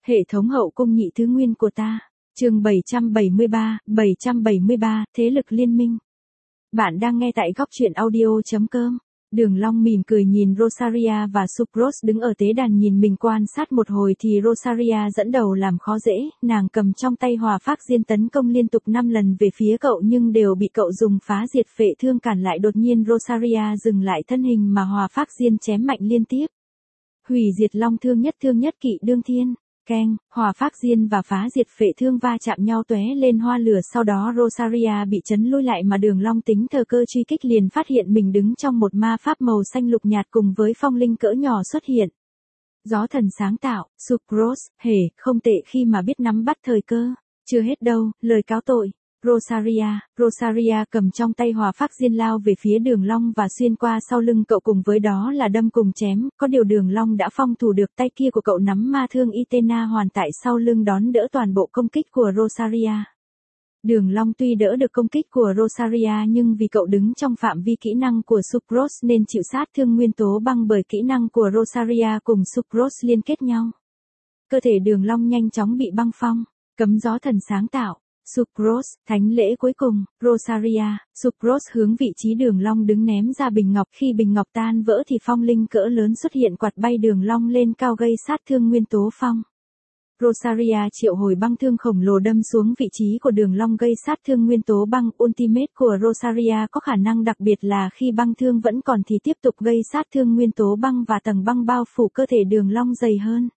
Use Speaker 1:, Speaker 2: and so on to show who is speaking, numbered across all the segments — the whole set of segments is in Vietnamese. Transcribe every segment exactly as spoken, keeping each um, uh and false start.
Speaker 1: Hệ thống hậu cung nhị thứ nguyên của ta. Chương bảy trăm bảy mươi ba, bảy trăm bảy mươi ba, thế lực liên minh. Bạn đang nghe tại góc truyện audio chấm com. Đường Long mỉm cười nhìn Rosaria và Sucrose đứng ở tế đàn nhìn mình quan sát một hồi thì Rosaria dẫn đầu làm khó dễ, nàng cầm trong tay hỏa phác diên tấn công liên tục năm lần về phía cậu nhưng đều bị cậu dùng phá diệt phệ thương cản lại. Đột nhiên Rosaria dừng lại thân hình mà hỏa phác diên chém mạnh liên tiếp. Hủy diệt long thương nhất thương nhất kỵ đương thiên. Keng, hỏa phác diên và phá diệt phệ thương va chạm nhau tóe lên hoa lửa, sau đó Rosaria bị chấn lui lại mà Đường Long tính thờ cơ truy kích liền phát hiện mình đứng trong một ma pháp màu xanh lục nhạt cùng với phong linh cỡ nhỏ xuất hiện. Gió thần sáng tạo, Sucrose, hề, không tệ khi mà biết nắm bắt thời cơ. Chưa hết đâu, lời cáo tội. Rosaria, Rosaria cầm trong tay hỏa phác diên lao về phía Đường Long và xuyên qua sau lưng cậu, cùng với đó là đâm cùng chém, có điều Đường Long đã phong thủ được, tay kia của cậu nắm ma thương Itena hoàn tại sau lưng đón đỡ toàn bộ công kích của Rosaria. Đường Long tuy đỡ được công kích của Rosaria nhưng vì cậu đứng trong phạm vi kỹ năng của Sucrose nên chịu sát thương nguyên tố băng, bởi kỹ năng của Rosaria cùng Sucrose liên kết nhau. Cơ thể Đường Long nhanh chóng bị băng phong, cấm gió thần sáng tạo. Sucrose, thánh lễ cuối cùng, Rosaria, Sucrose hướng vị trí Đường Long đứng ném ra bình ngọc, khi bình ngọc tan vỡ thì phong linh cỡ lớn xuất hiện quạt bay Đường Long lên cao gây sát thương nguyên tố phong. Rosaria triệu hồi băng thương khổng lồ đâm xuống vị trí của Đường Long gây sát thương nguyên tố băng. Ultimate của Rosaria có khả năng đặc biệt là khi băng thương vẫn còn thì tiếp tục gây sát thương nguyên tố băng và tầng băng bao phủ cơ thể Đường Long dày hơn.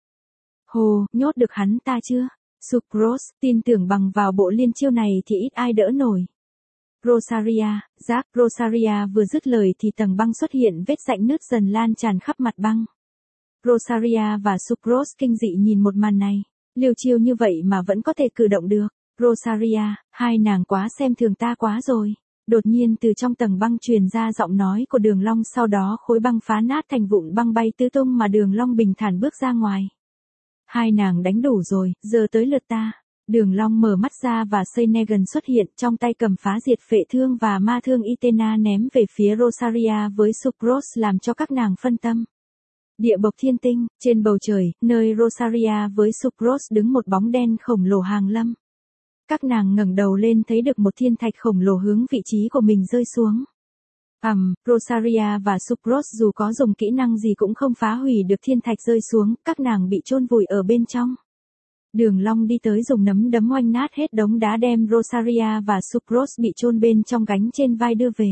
Speaker 1: Hồ, nhốt được hắn ta chưa? Sucrose, tin tưởng bằng vào bộ liên chiêu này thì ít ai đỡ nổi. Rosaria, giác, Rosaria vừa dứt lời thì tầng băng xuất hiện, vết rãnh nứt dần lan tràn khắp mặt băng. Rosaria và Sucrose kinh dị nhìn một màn này, liều chiêu như vậy mà vẫn có thể cử động được. Rosaria, hai nàng quá xem thường ta quá rồi. Đột nhiên từ trong tầng băng truyền ra giọng nói của Đường Long, sau đó khối băng phá nát thành vụn băng bay tứ tung mà Đường Long bình thản bước ra ngoài. Hai nàng đánh đủ rồi, giờ tới lượt ta. Đường Long mở mắt ra và Seynegan xuất hiện, trong tay cầm phá diệt phệ thương và ma thương Itena ném về phía Rosaria với Sucrose làm cho các nàng phân tâm. Địa bộc thiên tinh, trên bầu trời, nơi Rosaria với Sucrose đứng một bóng đen khổng lồ hàng lâm. Các nàng ngẩng đầu lên thấy được một thiên thạch khổng lồ hướng vị trí của mình rơi xuống. Ầm, um, Rosaria và Sucrose dù có dùng kỹ năng gì cũng không phá hủy được thiên thạch rơi xuống, các nàng bị chôn vùi ở bên trong. Đường Long đi tới dùng nắm đấm oanh nát hết đống đá đem Rosaria và Sucrose bị chôn bên trong gánh trên vai đưa về.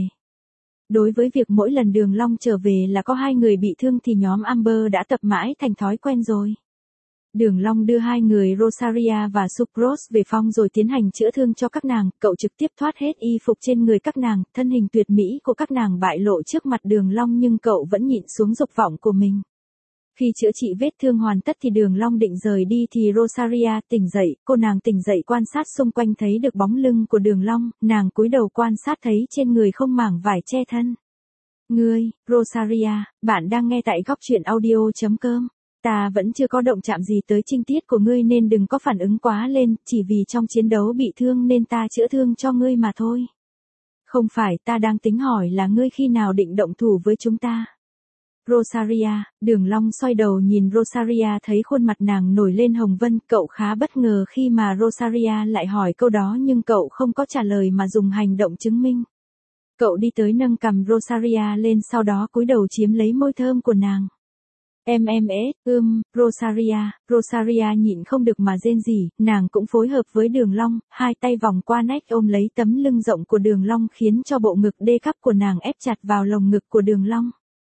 Speaker 1: Đối với việc mỗi lần Đường Long trở về là có hai người bị thương thì nhóm Amber đã tập mãi thành thói quen rồi. Đường Long đưa hai người Rosaria và Sucrose về phòng rồi tiến hành chữa thương cho các nàng, cậu trực tiếp thoát hết y phục trên người các nàng, thân hình tuyệt mỹ của các nàng bại lộ trước mặt Đường Long nhưng cậu vẫn nhịn xuống dục vọng của mình. Khi chữa trị vết thương hoàn tất thì Đường Long định rời đi thì Rosaria tỉnh dậy, cô nàng tỉnh dậy quan sát xung quanh thấy được bóng lưng của Đường Long, nàng cúi đầu quan sát thấy trên người không mảng vải che thân. Ngươi, Rosaria, bạn đang nghe tại góc truyện audio chấm com. Ta vẫn chưa có động chạm gì tới trinh tiết của ngươi nên đừng có phản ứng quá lên, chỉ vì trong chiến đấu bị thương nên ta chữa thương cho ngươi mà thôi. Không phải, ta đang tính hỏi là ngươi khi nào định động thủ với chúng ta. Rosaria, Đường Long xoay đầu nhìn Rosaria thấy khuôn mặt nàng nổi lên hồng vân, cậu khá bất ngờ khi mà Rosaria lại hỏi câu đó nhưng cậu không có trả lời mà dùng hành động chứng minh. Cậu đi tới nâng cằm Rosaria lên sau đó cúi đầu chiếm lấy môi thơm của nàng. Em em ế, ưm, Rosaria, Rosaria nhịn không được mà rên rỉ, nàng cũng phối hợp với Đường Long, hai tay vòng qua nách ôm lấy tấm lưng rộng của Đường Long khiến cho bộ ngực đê cắp của nàng ép chặt vào lồng ngực của Đường Long.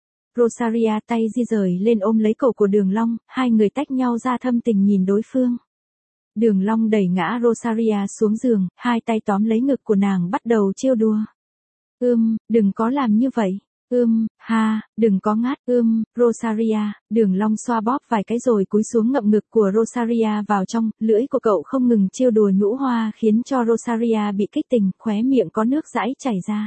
Speaker 1: Rosaria tay di rời lên ôm lấy cổ của Đường Long, hai người tách nhau ra thâm tình nhìn đối phương. Đường Long đẩy ngã Rosaria xuống giường, hai tay tóm lấy ngực của nàng bắt đầu trêu đùa. Ưm, đừng có làm như vậy. Ưm, ha, đừng có ngát. Ưm, Rosaria, Đường Long xoa bóp vài cái rồi cúi xuống ngậm ngực của Rosaria vào trong, lưỡi của cậu không ngừng trêu đùa nhũ hoa khiến cho Rosaria bị kích tình, khóe miệng có nước dãi chảy ra.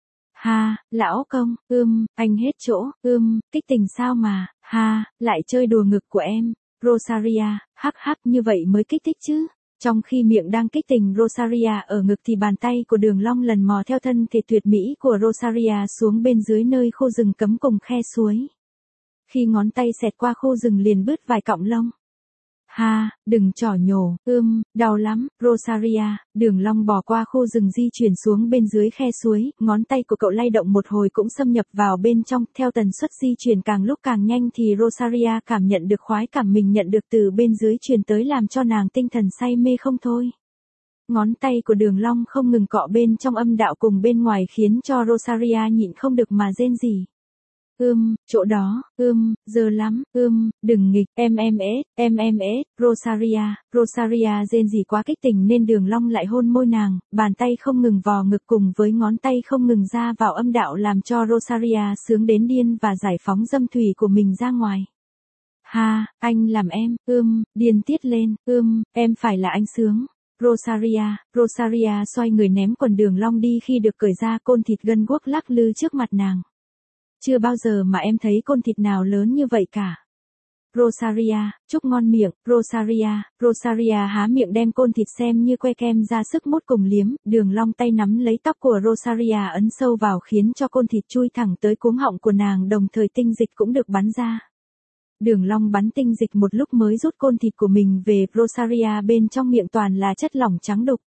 Speaker 1: Ha, lão công, ưm, anh hết chỗ, ưm, kích tình sao mà, ha, lại chơi đùa ngực của em. Rosaria, hắc hắc, như vậy mới kích thích chứ. Trong khi miệng đang kích tình Rosaria ở ngực thì bàn tay của Đường Long lần mò theo thân thể tuyệt mỹ của Rosaria xuống bên dưới nơi khô rừng cấm cùng khe suối. Khi ngón tay xẹt qua khô rừng liền bứt vài cọng lông. Ha, đừng trỏ nhổ, ưm, đau lắm, Rosaria. Đường Long bò qua khu rừng di chuyển xuống bên dưới khe suối, ngón tay của cậu lay động một hồi cũng xâm nhập vào bên trong, theo tần suất di chuyển càng lúc càng nhanh thì Rosaria cảm nhận được khoái cảm mình nhận được từ bên dưới truyền tới làm cho nàng tinh thần say mê không thôi. Ngón tay của Đường Long không ngừng cọ bên trong âm đạo cùng bên ngoài khiến cho Rosaria nhịn không được mà rên rỉ. Ưm, chỗ đó, ưm, dơ lắm, ưm, đừng nghịch, em em ết, em em ết, Rosaria, Rosaria rên rỉ quá kích tình nên Đường Long lại hôn môi nàng, bàn tay không ngừng vò ngực cùng với ngón tay không ngừng ra vào âm đạo làm cho Rosaria sướng đến điên và giải phóng dâm thủy của mình ra ngoài. Ha, anh làm em, ưm, điên tiết lên, ưm, em phải là anh sướng. Rosaria, Rosaria xoay người ném quần Đường Long đi khi được cởi ra côn thịt gân guốc lắc lư trước mặt nàng. Chưa bao giờ mà em thấy côn thịt nào lớn như vậy cả. Rosaria, chúc ngon miệng, Rosaria, Rosaria há miệng đem côn thịt xem như que kem ra sức mút cùng liếm, Đường Long tay nắm lấy tóc của Rosaria ấn sâu vào khiến cho côn thịt chui thẳng tới cuống họng của nàng đồng thời tinh dịch cũng được bắn ra. Đường Long bắn tinh dịch một lúc mới rút côn thịt của mình về, Rosaria bên trong miệng toàn là chất lỏng trắng đục.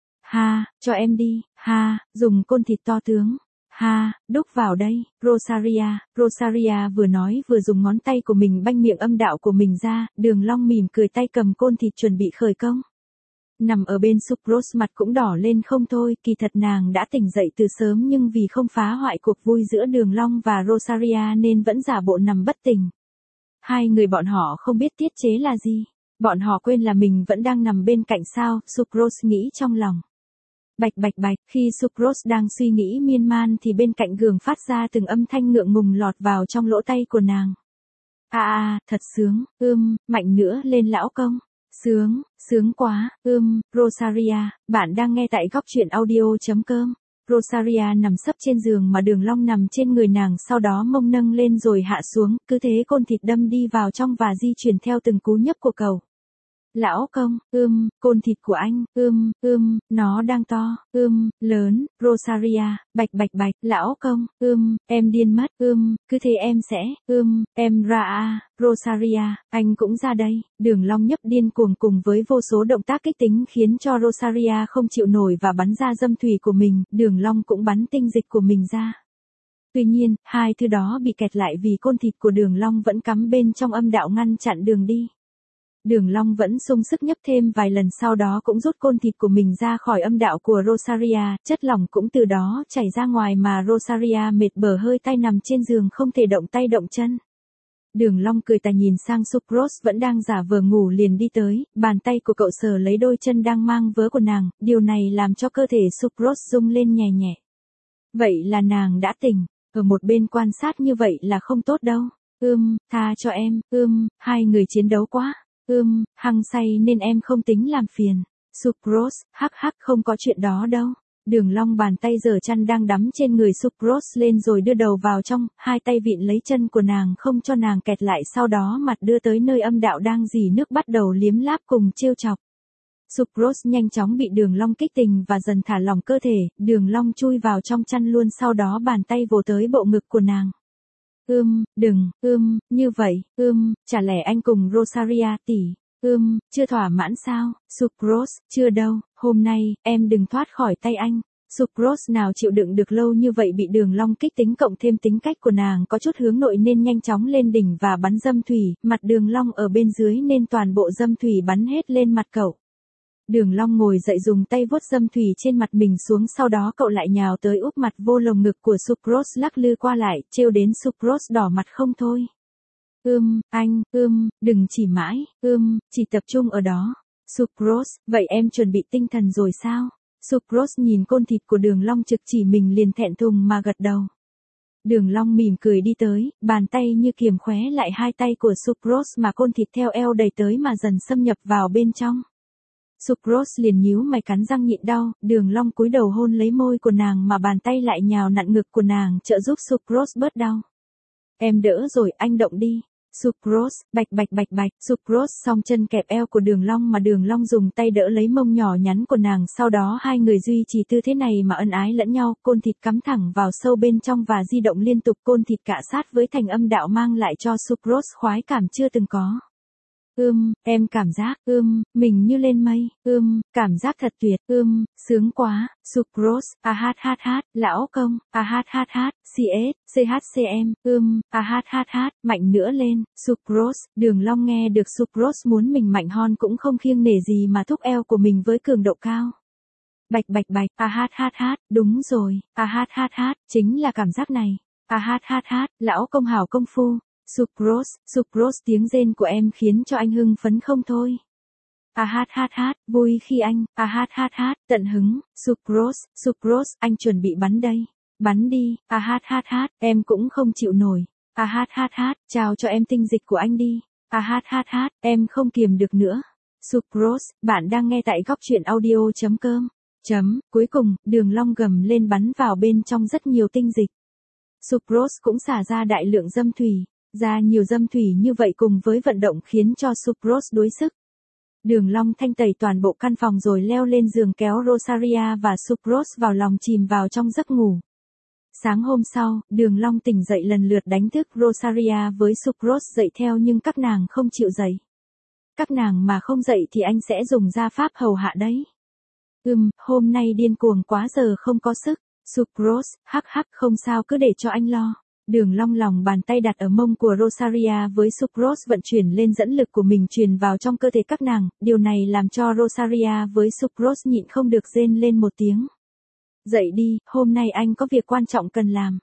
Speaker 1: Ha, cho em đi, ha, dùng côn thịt to tướng. Ha, đúc vào đây, Rosaria, Rosaria vừa nói vừa dùng ngón tay của mình banh miệng âm đạo của mình ra, Đường Long mỉm cười tay cầm côn thịt chuẩn bị khởi công. Nằm ở bên Sucrose mặt cũng đỏ lên không thôi, kỳ thật nàng đã tỉnh dậy từ sớm nhưng vì không phá hoại cuộc vui giữa Đường Long và Rosaria nên vẫn giả bộ nằm bất tỉnh. Hai người bọn họ không biết tiết chế là gì, bọn họ quên là mình vẫn đang nằm bên cạnh sao, Sucrose nghĩ trong lòng. Bạch bạch bạch, khi Sucrose đang suy nghĩ miên man thì bên cạnh giường phát ra từng âm thanh ngượng ngùng lọt vào trong lỗ tay của nàng. À à, thật sướng, ưm, mạnh nữa lên lão công. Sướng, sướng quá, ưm, Rosaria, bạn đang nghe tại góc truyện audio chấm com. Rosaria nằm sấp trên giường mà Đường Long nằm trên người nàng sau đó mông nâng lên rồi hạ xuống, cứ thế côn thịt đâm đi vào trong và di chuyển theo từng cú nhấp của cậu. Lão công, ưm, côn thịt của anh, ưm, ưm, nó đang to, ưm, lớn, Rosaria, bạch bạch bạch, lão công, ưm, em điên mất, ưm, cứ thế em sẽ, ưm, em ra à, Rosaria, anh cũng ra đây, Đường Long nhấp điên cuồng cùng với vô số động tác kích tính khiến cho Rosaria không chịu nổi và bắn ra dâm thủy của mình, Đường Long cũng bắn tinh dịch của mình ra. Tuy nhiên, hai thứ đó bị kẹt lại vì côn thịt của Đường Long vẫn cắm bên trong âm đạo ngăn chặn đường đi. Đường Long vẫn sung sức nhấp thêm vài lần sau đó cũng rút côn thịt của mình ra khỏi âm đạo của Rosaria, chất lỏng cũng từ đó chảy ra ngoài mà Rosaria mệt bở hơi tay nằm trên giường không thể động tay động chân. Đường Long cười tà nhìn sang Sucrose vẫn đang giả vờ ngủ liền đi tới, bàn tay của cậu sờ lấy đôi chân đang mang vớ của nàng, điều này làm cho cơ thể Sucrose rung lên nhẹ nhẹ. Vậy là nàng đã tỉnh, ở một bên quan sát như vậy là không tốt đâu. Ưm, tha cho em, ưm, hai người chiến đấu quá. Ưm, hăng say nên em không tính làm phiền. Sucrose, hắc hắc không có chuyện đó đâu. Đường Long bàn tay giở chăn đang đắm trên người Sucrose lên rồi đưa đầu vào trong, hai tay vịn lấy chân của nàng không cho nàng kẹt lại sau đó mặt đưa tới nơi âm đạo đang rỉ nước bắt đầu liếm láp cùng trêu chọc. Sucrose nhanh chóng bị Đường Long kích tình và dần thả lỏng cơ thể, Đường Long chui vào trong chăn luôn sau đó bàn tay vồ tới bộ ngực của nàng. Ưm, đừng, ưm, như vậy, ưm, chả lẽ anh cùng Rosaria tỷ, ưm, chưa thỏa mãn sao, Sucrose, chưa đâu, hôm nay, em đừng thoát khỏi tay anh. Sucrose nào chịu đựng được lâu như vậy bị Đường Long kích tính cộng thêm tính cách của nàng có chút hướng nội nên nhanh chóng lên đỉnh và bắn dâm thủy, mặt Đường Long ở bên dưới nên toàn bộ dâm thủy bắn hết lên mặt cậu. Đường Long ngồi dậy dùng tay vuốt dâm thủy trên mặt mình xuống sau đó cậu lại nhào tới úp mặt vô lồng ngực của Sucrose lắc lư qua lại, trêu đến Sucrose đỏ mặt không thôi. Ưm, anh, ưm, đừng chỉ mãi, ưm, chỉ tập trung ở đó. Sucrose, vậy em chuẩn bị tinh thần rồi sao? Sucrose nhìn côn thịt của Đường Long trực chỉ mình liền thẹn thùng mà gật đầu. Đường Long mỉm cười đi tới, bàn tay như kiềm khóe lại hai tay của Sucrose mà côn thịt theo eo đẩy tới mà dần xâm nhập vào bên trong. Sucrose liền nhíu mày cắn răng nhịn đau, Đường Long cúi đầu hôn lấy môi của nàng mà bàn tay lại nhào nặn ngực của nàng trợ giúp Sucrose bớt đau. Em đỡ rồi, anh động đi. Sucrose, bạch bạch bạch bạch, Sucrose song chân kẹp eo của Đường Long mà Đường Long dùng tay đỡ lấy mông nhỏ nhắn của nàng sau đó hai người duy trì tư thế này mà ân ái lẫn nhau, côn thịt cắm thẳng vào sâu bên trong và di động liên tục côn thịt cạ sát với thành âm đạo mang lại cho Sucrose khoái cảm chưa từng có. ưm, em cảm giác, ưm, mình như lên mây, ưm, cảm giác thật tuyệt, ưm, sướng quá, sucrose, a hát hát hát, lão công, a hát hát hát, xê ét, xê hát xê em, ưm, a hát hát hát, mạnh nữa lên, sucrose, Đường Long nghe được sucrose muốn mình mạnh hon cũng không kiêng nể gì mà thúc eo của mình với cường độ cao. Bạch bạch bạch, a hát hát hát, đúng rồi, a hát hát hát, chính là cảm giác này, a hát hát hát, lão công hảo công phu. Sucrose, sucrose tiếng rên của em khiến cho anh hưng phấn không thôi. A hát hát hát, vui khi anh, a hát hát hát, tận hứng, sucrose, sucrose, anh chuẩn bị bắn đây. Bắn đi, a hát hát hát, em cũng không chịu nổi. A hát hát hát, chào cho em tinh dịch của anh đi. A hát hát hát, em không kiềm được nữa. Sucrose, bạn đang nghe tại góc truyện audio chấm com. Chấm, cuối cùng, Đường Long gầm lên bắn vào bên trong rất nhiều tinh dịch. Sucrose cũng xả ra đại lượng dâm thủy. Ra nhiều dâm thủy như vậy cùng với vận động khiến cho sucrose đuối sức. Đường Long thanh tẩy toàn bộ căn phòng rồi leo lên giường kéo Rosaria và sucrose vào lòng chìm vào trong giấc ngủ. Sáng hôm sau, Đường Long tỉnh dậy lần lượt đánh thức Rosaria với sucrose dậy theo nhưng các nàng không chịu dậy. Các nàng mà không dậy thì anh sẽ dùng gia pháp hầu hạ đấy. Ừm, hôm nay điên cuồng quá giờ không có sức. Sucrose, hắc hắc không sao cứ để cho anh lo. Đường Long lòng bàn tay đặt ở mông của Rosaria với sucrose vận chuyển lên dẫn lực của mình truyền vào trong cơ thể các nàng, điều này làm cho Rosaria với sucrose nhịn không được rên lên một tiếng. Dậy đi, hôm nay anh có việc quan trọng cần làm.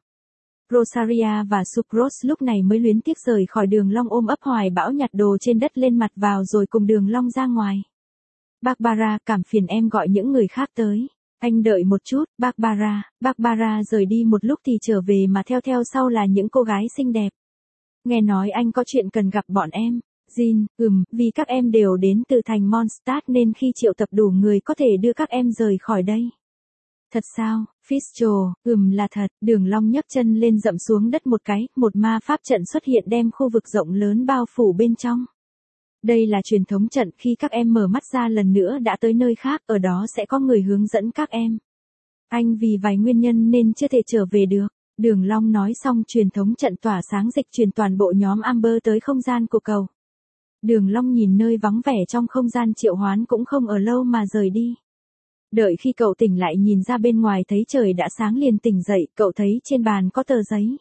Speaker 1: Rosaria và sucrose lúc này mới luyến tiếc rời khỏi Đường Long ôm ấp hoài bão nhặt đồ trên đất lên mặt vào rồi cùng Đường Long ra ngoài. Barbara, cảm phiền em gọi những người khác tới. Anh đợi một chút, Barbara, Barbara rời đi một lúc thì trở về mà theo theo sau là những cô gái xinh đẹp. Nghe nói anh có chuyện cần gặp bọn em. Jean, ừm, vì các em đều đến từ thành Mondstadt nên khi triệu tập đủ người có thể đưa các em rời khỏi đây. Thật sao, Fitzgerald, ừm là thật, Đường Long nhấc chân lên dậm xuống đất một cái, một ma pháp trận xuất hiện đem khu vực rộng lớn bao phủ bên trong. Đây là truyền thống trận khi các em mở mắt ra lần nữa đã tới nơi khác, ở đó sẽ có người hướng dẫn các em. Anh vì vài nguyên nhân nên chưa thể trở về được. Đường Long nói xong truyền thống trận tỏa sáng dịch truyền toàn bộ nhóm Amber tới không gian của cầu. Đường Long nhìn nơi vắng vẻ trong không gian triệu hoán cũng không ở lâu mà rời đi. Đợi khi cậu tỉnh lại nhìn ra bên ngoài thấy trời đã sáng liền tỉnh dậy, cậu thấy trên bàn có tờ giấy.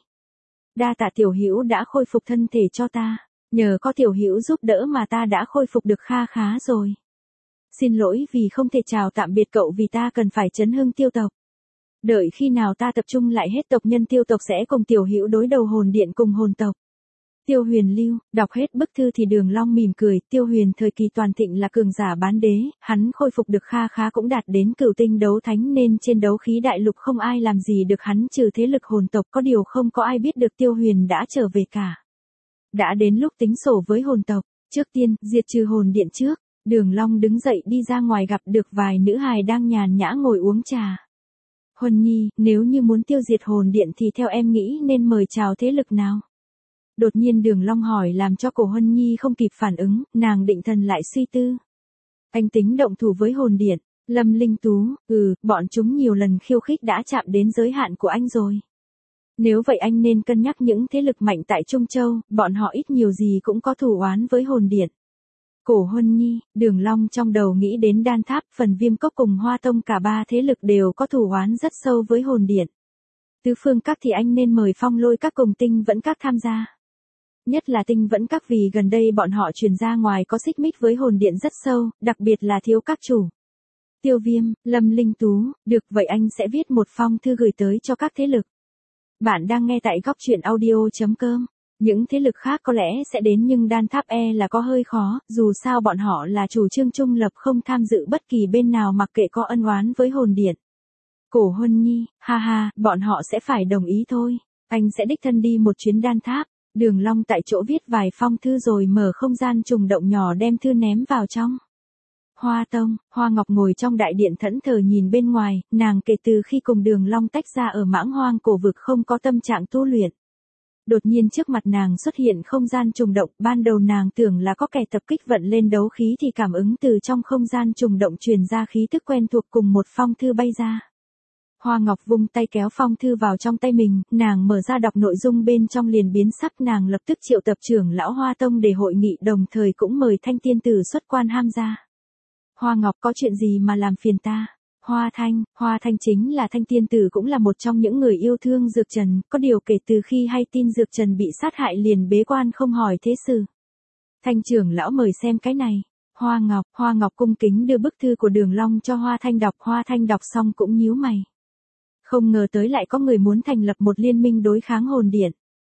Speaker 1: Đa tạ Tiểu Hữu đã khôi phục thân thể cho ta. Nhờ có Tiểu Hữu giúp đỡ mà ta đã khôi phục được kha khá rồi. Xin lỗi vì không thể chào tạm biệt cậu vì ta cần phải chấn hưng tiêu tộc. Đợi khi nào ta tập trung lại hết tộc nhân tiêu tộc sẽ cùng Tiểu Hữu đối đầu hồn điện cùng hồn tộc. Tiêu Huyền lưu, đọc hết bức thư thì Đường Long mỉm cười, Tiêu Huyền thời kỳ toàn thịnh là cường giả bán đế, hắn khôi phục được kha khá cũng đạt đến cửu tinh đấu thánh nên trên đấu khí đại lục không ai làm gì được hắn trừ thế lực hồn tộc, có điều không có ai biết được Tiêu Huyền đã trở về cả. Đã đến lúc tính sổ với hồn tộc, trước tiên, diệt trừ hồn điện trước. Đường Long đứng dậy đi ra ngoài gặp được vài nữ hài đang nhàn nhã ngồi uống trà. Huân Nhi, nếu như muốn tiêu diệt hồn điện thì theo em nghĩ nên mời chào thế lực nào? Đột nhiên Đường Long hỏi làm cho cổ Huân Nhi không kịp phản ứng, nàng định thần lại suy tư. Anh tính động thủ với hồn điện. Lâm Linh Tú, ừ, bọn chúng nhiều lần khiêu khích đã chạm đến giới hạn của anh rồi. Nếu vậy anh nên cân nhắc những thế lực mạnh tại Trung Châu, bọn họ ít nhiều gì cũng có thù oán với hồn điện. Cổ Huân Nhi, Đường Long trong đầu nghĩ đến Đan Tháp, Phần Viêm Cốc cùng Hoa Tông, cả ba thế lực đều có thù oán rất sâu với hồn điện. Tứ phương các thì anh nên mời Phong Lôi các cùng Tinh Vẫn các tham gia. Nhất là Tinh Vẫn các vì gần đây bọn họ truyền ra ngoài có xích mích với hồn điện rất sâu, đặc biệt là thiếu các chủ. Tiêu Viêm, Lâm Linh Tú, được vậy anh sẽ viết một phong thư gửi tới cho các thế lực. Bạn đang nghe tại góc truyện audio chấm com. Những thế lực khác có lẽ sẽ đến nhưng Đan Tháp e là có hơi khó, dù sao bọn họ là chủ trương trung lập không tham dự bất kỳ bên nào mặc kệ có ân oán với hồn điện. Cổ Huân Nhi, ha ha, bọn họ sẽ phải đồng ý thôi. Anh sẽ đích thân đi một chuyến Đan Tháp. Đường Long tại chỗ viết vài phong thư rồi mở không gian trùng động nhỏ đem thư ném vào trong. Hoa Tông, Hoa Ngọc ngồi trong đại điện thẫn thờ nhìn bên ngoài, nàng kể từ khi cùng Đường Long tách ra ở Mãng Hoang cổ vực không có tâm trạng tu luyện. Đột nhiên trước mặt nàng xuất hiện không gian trùng động, ban đầu nàng tưởng là có kẻ tập kích vận lên đấu khí thì cảm ứng từ trong không gian trùng động truyền ra khí tức quen thuộc cùng một phong thư bay ra. Hoa Ngọc vung tay kéo phong thư vào trong tay mình, nàng mở ra đọc nội dung bên trong liền biến sắc, nàng lập tức triệu tập trưởng lão Hoa Tông để hội nghị, đồng thời cũng mời Thanh tiên tử xuất quan tham gia. Hoa Ngọc, có chuyện gì mà làm phiền ta? Hoa Thanh, Hoa Thanh chính là Thanh tiên tử, cũng là một trong những người yêu thương Dược Trần, có điều kể từ khi hay tin Dược Trần bị sát hại liền bế quan không hỏi thế sự. Thanh trưởng lão mời xem cái này. Hoa Ngọc, Hoa Ngọc cung kính đưa bức thư của Đường Long cho Hoa Thanh đọc, Hoa Thanh đọc xong cũng nhíu mày. Không ngờ tới lại có người muốn thành lập một liên minh đối kháng hồn điện.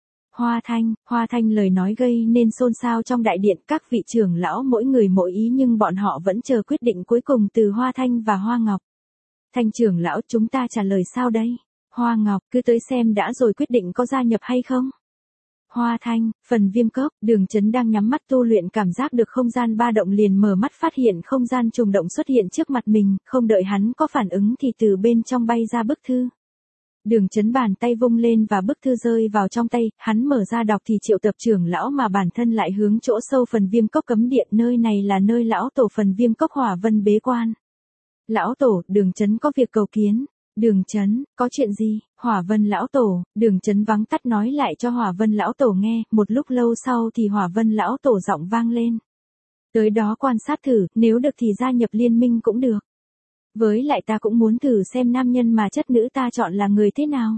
Speaker 1: Hoa Thanh, Hoa Thanh lời nói gây nên xôn xao trong đại điện, các vị trưởng lão mỗi người mỗi ý nhưng bọn họ vẫn chờ quyết định cuối cùng từ Hoa Thanh và Hoa Ngọc. Thanh trưởng lão, chúng ta trả lời sao đây? Hoa Ngọc, cứ tới xem đã rồi quyết định có gia nhập hay không? Hoa Thanh, phần viêm cốc, Đường Chấn đang nhắm mắt tu luyện, cảm giác được không gian ba động liền mở mắt, phát hiện không gian trùng động xuất hiện trước mặt mình, không đợi hắn có phản ứng thì từ bên trong bay ra bức thư. Đường Chấn bàn tay vung lên và bức thư rơi vào trong tay, hắn mở ra đọc thì triệu tập trưởng lão mà bản thân lại hướng chỗ sâu phần viêm cốc cấm điện, nơi này là nơi lão tổ phần viêm cốc Hỏa Vân bế quan. Lão tổ, Đường Chấn có việc cầu kiến. Đường Chấn, có chuyện gì? Hỏa Vân lão tổ, Đường Chấn vắng tắt nói lại cho Hỏa Vân lão tổ nghe, một lúc lâu sau thì Hỏa Vân lão tổ giọng vang lên. Tới đó quan sát thử, nếu được thì gia nhập liên minh cũng được. Với lại ta cũng muốn thử xem nam nhân mà chất nữ ta chọn là người thế nào.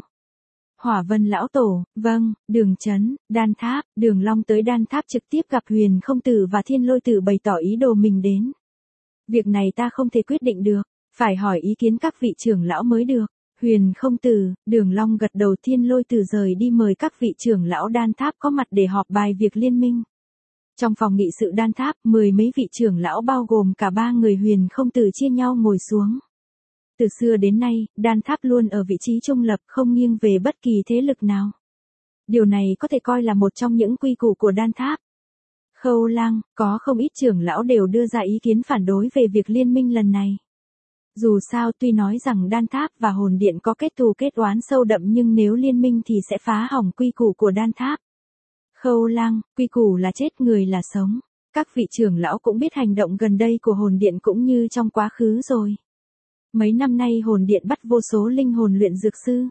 Speaker 1: Hỏa Vân lão tổ, vâng. Đường Chấn, Đan Tháp, Đường Long tới Đan Tháp trực tiếp gặp Huyền Không Tử và Thiên Lôi Tử bày tỏ ý đồ mình đến. Việc này ta không thể quyết định được, phải hỏi ý kiến các vị trưởng lão mới được. Huyền Không Tử, Đường Long gật đầu. Thiên Lôi Tử rời đi mời các vị trưởng lão Đan Tháp có mặt để họp bài việc liên minh. Trong phòng nghị sự Đan Tháp, mười mấy vị trưởng lão bao gồm cả ba người Huyền Không Tử chia nhau ngồi xuống. Từ xưa đến nay, Đan Tháp luôn ở vị trí trung lập, không nghiêng về bất kỳ thế lực nào. Điều này có thể coi là một trong những quy củ của Đan Tháp. Khâu Lang, có không ít trưởng lão đều đưa ra ý kiến phản đối về việc liên minh lần này. Dù sao tuy nói rằng Đan Tháp và Hồn Điện có kết thù kết oán sâu đậm nhưng nếu liên minh thì sẽ phá hỏng quy củ của Đan Tháp. Khâu Lang, quy củ là chết, người là sống. Các vị trưởng lão cũng biết hành động gần đây của Hồn Điện cũng như trong quá khứ rồi. Mấy năm nay Hồn Điện bắt vô số linh hồn luyện dược sư.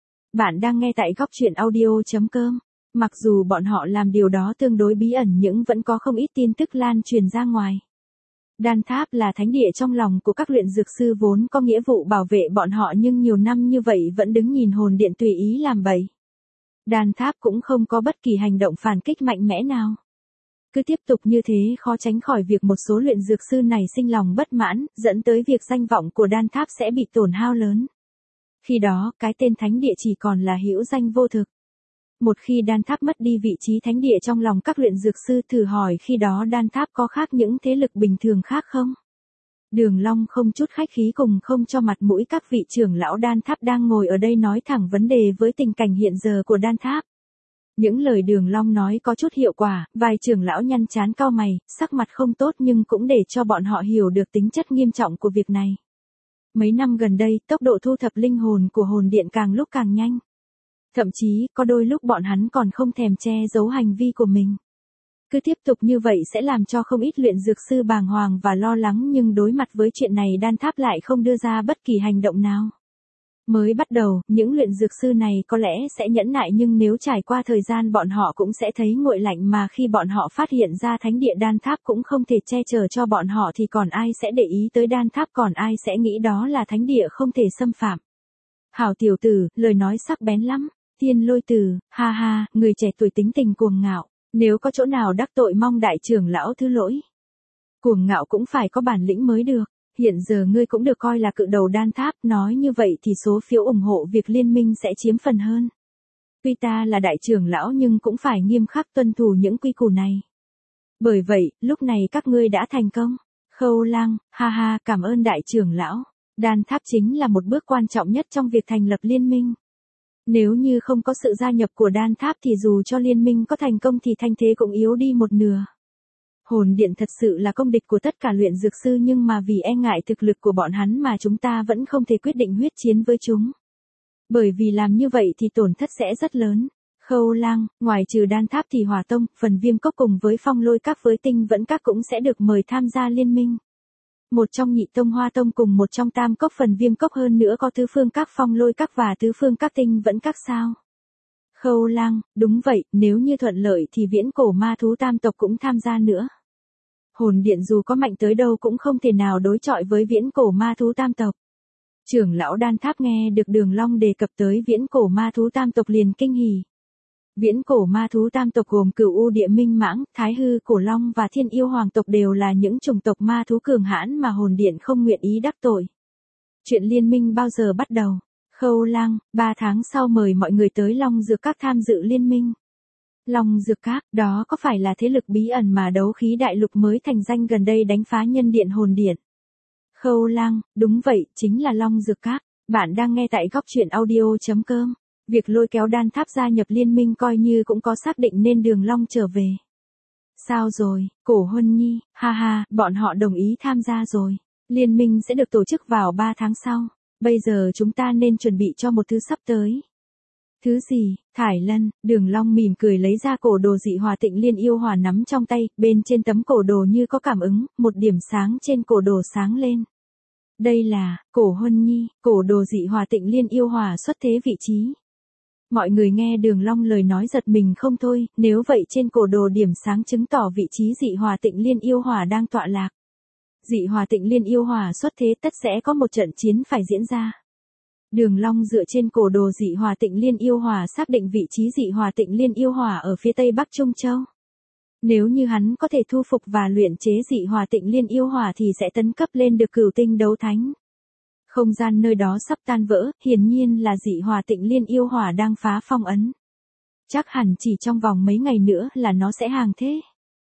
Speaker 1: Bạn đang nghe tại góc truyện audio chấm com. Mặc dù bọn họ làm điều đó tương đối bí ẩn nhưng vẫn có không ít tin tức lan truyền ra ngoài. Đan Tháp là thánh địa trong lòng của các luyện dược sư vốn có nghĩa vụ bảo vệ bọn họ nhưng nhiều năm như vậy vẫn đứng nhìn Hồn Điện tùy ý làm bậy. Đan Tháp cũng không có bất kỳ hành động phản kích mạnh mẽ nào. Cứ tiếp tục như thế khó tránh khỏi việc một số luyện dược sư này sinh lòng bất mãn, dẫn tới việc danh vọng của Đan Tháp sẽ bị tổn hao lớn. Khi đó, cái tên thánh địa chỉ còn là hữu danh vô thực. Một khi Đan Tháp mất đi vị trí thánh địa trong lòng các luyện dược sư, thử hỏi khi đó Đan Tháp có khác những thế lực bình thường khác không? Đường Long không chút khách khí cùng không cho mặt mũi các vị trưởng lão Đan Tháp đang ngồi ở đây nói thẳng vấn đề với tình cảnh hiện giờ của Đan Tháp. Những lời Đường Long nói có chút hiệu quả, vài trưởng lão nhăn trán cau mày, sắc mặt không tốt nhưng cũng để cho bọn họ hiểu được tính chất nghiêm trọng của việc này. Mấy năm gần đây, tốc độ thu thập linh hồn của Hồn Điện càng lúc càng nhanh. Thậm chí, có đôi lúc bọn hắn còn không thèm che giấu hành vi của mình. Cứ tiếp tục như vậy sẽ làm cho không ít luyện dược sư bàng hoàng và lo lắng nhưng đối mặt với chuyện này Đan Tháp lại không đưa ra bất kỳ hành động nào. Mới bắt đầu, những luyện dược sư này có lẽ sẽ nhẫn nại nhưng nếu trải qua thời gian bọn họ cũng sẽ thấy nguội lạnh mà khi bọn họ phát hiện ra thánh địa Đan Tháp cũng không thể che chở cho bọn họ thì còn ai sẽ để ý tới Đan Tháp, còn ai sẽ nghĩ đó là thánh địa không thể xâm phạm. Hảo tiểu tử, lời nói sắc bén lắm. Thiên Lôi Tử, ha ha, người trẻ tuổi tính tình cuồng ngạo, nếu có chỗ nào đắc tội mong đại trưởng lão thứ lỗi. Cuồng ngạo cũng phải có bản lĩnh mới được, hiện giờ ngươi cũng được coi là cự đầu Đan Tháp, nói như vậy thì số phiếu ủng hộ việc liên minh sẽ chiếm phần hơn. Tuy ta là đại trưởng lão nhưng cũng phải nghiêm khắc tuân thủ những quy củ này. Bởi vậy, lúc này các ngươi đã thành công. Khâu Lang, ha ha, cảm ơn đại trưởng lão. Đan Tháp chính là một bước quan trọng nhất trong việc thành lập liên minh. Nếu như không có sự gia nhập của Đan Tháp thì dù cho liên minh có thành công thì thanh thế cũng yếu đi một nửa. Hồn Điện thật sự là công địch của tất cả luyện dược sư nhưng mà vì e ngại thực lực của bọn hắn mà chúng ta vẫn không thể quyết định huyết chiến với chúng. Bởi vì làm như vậy thì tổn thất sẽ rất lớn. Khâu Lang, ngoài trừ Đan Tháp thì Hỏa Tông, phần Viêm Cốc cùng với Phong Lôi Các với Tinh Vẫn Các cũng sẽ được mời tham gia liên minh. Một trong nhị tông hoa tông cùng một trong tam cốc phần viêm cốc, hơn nữa có tứ phương các phong lôi các và tứ phương các tinh vẫn các sao. Khâu Lang, đúng vậy, nếu như thuận lợi thì viễn cổ ma thú tam tộc cũng tham gia nữa. Hồn điện dù có mạnh tới đâu cũng không thể nào đối chọi với viễn cổ ma thú tam tộc. Trưởng lão Đan Tháp nghe được Đường Long đề cập tới viễn cổ ma thú tam tộc liền kinh hỉ. Viễn cổ ma thú tam tộc gồm Cửu U Địa Minh Mãng, Thái Hư Cổ Long và Thiên Yêu Hoàng tộc đều là những chủng tộc ma thú cường hãn mà hồn điện không nguyện ý đắc tội. Chuyện liên minh bao giờ bắt đầu? Khâu Lang, ba tháng sau mời mọi người tới Long Dược Các tham dự liên minh. Long Dược Các, đó có phải là thế lực bí ẩn mà đấu khí đại lục mới thành danh gần đây đánh phá nhân điện hồn điện? Khâu Lang, đúng vậy, chính là Long Dược Các. Bạn đang nghe tại góc truyện audio chấm com. Việc lôi kéo Đan Tháp gia nhập liên minh coi như cũng có xác định nên Đường Long trở về. Sao rồi, Cổ Huân Nhi, ha ha, bọn họ đồng ý tham gia rồi. Liên minh sẽ được tổ chức vào ba tháng sau. Bây giờ chúng ta nên chuẩn bị cho một thứ sắp tới. Thứ gì? Thải Lân. Đường Long mỉm cười lấy ra cổ đồ dị hỏa Tịnh Liên Yêu Hỏa nắm trong tay, bên trên tấm cổ đồ như có cảm ứng, một điểm sáng trên cổ đồ sáng lên. Đây là Cổ Huân Nhi, cổ đồ dị hỏa Tịnh Liên Yêu Hỏa xuất thế vị trí. Mọi người nghe Đường Long lời nói giật mình không thôi, nếu vậy trên cổ đồ điểm sáng chứng tỏ vị trí dị hỏa Tịnh Liên Yêu Hỏa đang tọa lạc. Dị hỏa Tịnh Liên Yêu Hỏa xuất thế tất sẽ có một trận chiến phải diễn ra. Đường Long dựa trên cổ đồ dị hỏa Tịnh Liên Yêu Hỏa xác định vị trí dị hỏa Tịnh Liên Yêu Hỏa ở phía tây bắc Trung Châu. Nếu như hắn có thể thu phục và luyện chế dị hỏa Tịnh Liên Yêu Hỏa thì sẽ tấn cấp lên được Cửu Tinh Đấu Thánh. Không gian nơi đó sắp tan vỡ, hiển nhiên là dị hỏa Tịnh Liên Yêu Hỏa đang phá phong ấn. Chắc hẳn chỉ trong vòng mấy ngày nữa là nó sẽ hàng thế.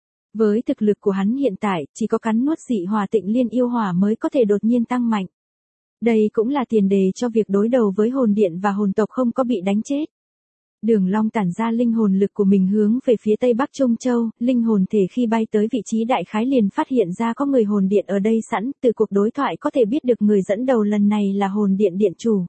Speaker 1: Với thực lực của hắn hiện tại, chỉ có cắn nuốt dị hỏa Tịnh Liên Yêu Hỏa mới có thể đột nhiên tăng mạnh. Đây cũng là tiền đề cho việc đối đầu với hồn điện và hồn tộc không có bị đánh chết. Đường Long tản ra linh hồn lực của mình hướng về phía tây bắc Trung Châu, linh hồn thể khi bay tới vị trí đại khái liền phát hiện ra có người hồn điện ở đây sẵn, từ cuộc đối thoại có thể biết được người dẫn đầu lần này là hồn điện điện chủ.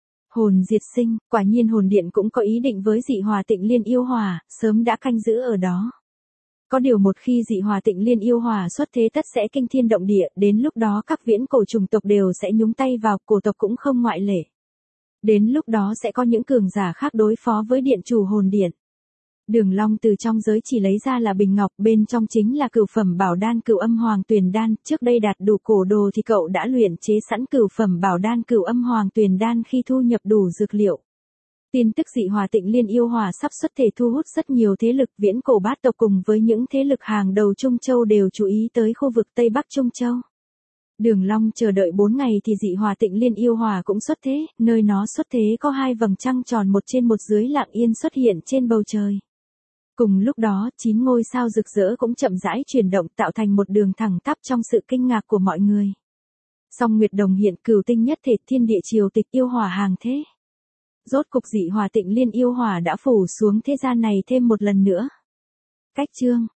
Speaker 1: Hồn Diệt Sinh, quả nhiên hồn điện cũng có ý định với dị hỏa Tịnh Liên Yêu Hỏa, sớm đã canh giữ ở đó. Có điều một khi dị hỏa Tịnh Liên Yêu Hỏa xuất thế tất sẽ kinh thiên động địa, đến lúc đó các viễn cổ chủng tộc đều sẽ nhúng tay vào, cổ tộc cũng không ngoại lệ. Đến lúc đó sẽ có những cường giả khác đối phó với điện chủ hồn điện. Đường Long từ trong giới chỉ lấy ra là bình ngọc, bên trong chính là cửu phẩm bảo đan Cửu Âm Hoàng Tuyền Đan, trước đây đạt đủ cổ đồ thì cậu đã luyện chế sẵn cửu phẩm bảo đan Cửu Âm Hoàng Tuyền Đan khi thu nhập đủ dược liệu. Tin tức dị hỏa Tịnh Liên Yêu Hỏa sắp xuất thể thu hút rất nhiều thế lực viễn cổ bát tộc cùng với những thế lực hàng đầu Trung Châu đều chú ý tới khu vực Tây Bắc Trung Châu. Đường Long chờ đợi bốn ngày thì dị hỏa Tịnh Liên Yêu Hỏa cũng xuất thế, nơi nó xuất thế có hai vầng trăng tròn một trên một dưới lặng yên xuất hiện trên bầu trời. Cùng lúc đó, chín ngôi sao rực rỡ cũng chậm rãi chuyển động tạo thành một đường thẳng tắp trong sự kinh ngạc của mọi người. Song Nguyệt Đồng hiện, Cửu Tinh Nhất Thể, Thiên Địa Triều Tịch Yêu Hỏa hàng thế. Rốt cục dị hỏa Tịnh Liên Yêu Hỏa đã phủ xuống thế gian này thêm một lần nữa. Cách chương